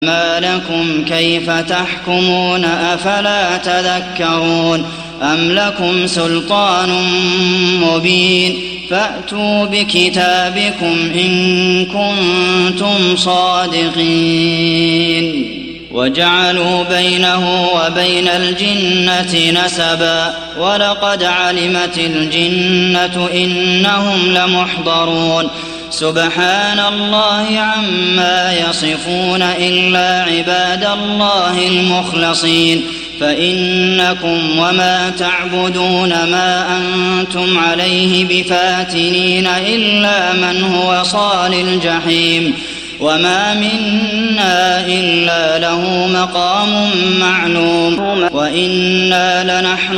ما لكم كيف تحكمون أفلا تذكرون أم لكم سلطان مبين فأتوا بكتابكم إن كنتم صادقين وجعلوا بينه وبين الجنة نسبا ولقد علمت الجنة إنهم لمحضرون سبحان الله عما يصفون إلا عباد الله المخلصين فإنكم وما تعبدون ما أنتم عليه بفاتنين إلا من هو صال الجحيم وما منا إلا له مقام معلوم وإنا لنحن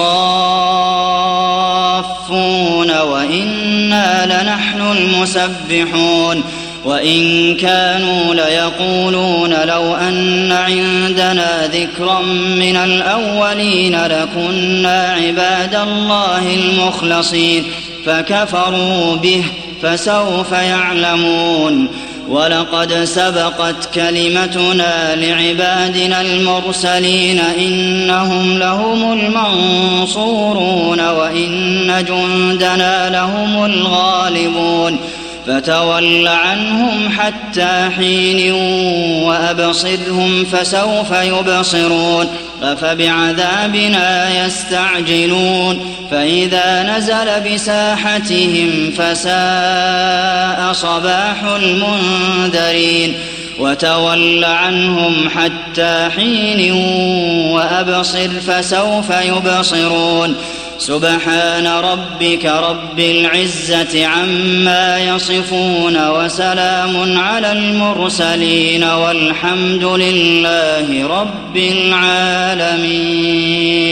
الصافون وإنا لنحن المسبحون وإن كانوا ليقولون لو أن عندنا ذكرا من الأولين لكنا عباد الله المخلصين فكفروا به فسوف يعلمون ولقد سبقت كلمتنا لعبادنا المرسلين إنهم لهم المنصورون وإن جندنا لهم الغالبون فتول عنهم حتى حين وأبصرهم فسوف يبصرون أفبعذابنا يستعجلون فإذا نزل بساحتهم فساء صباح المنذرين وتول عنهم حتى حين وأبصر فسوف يبصرون سبحان ربك رب العزة عما يصفون وسلام على المرسلين والحمد لله رب العالمين.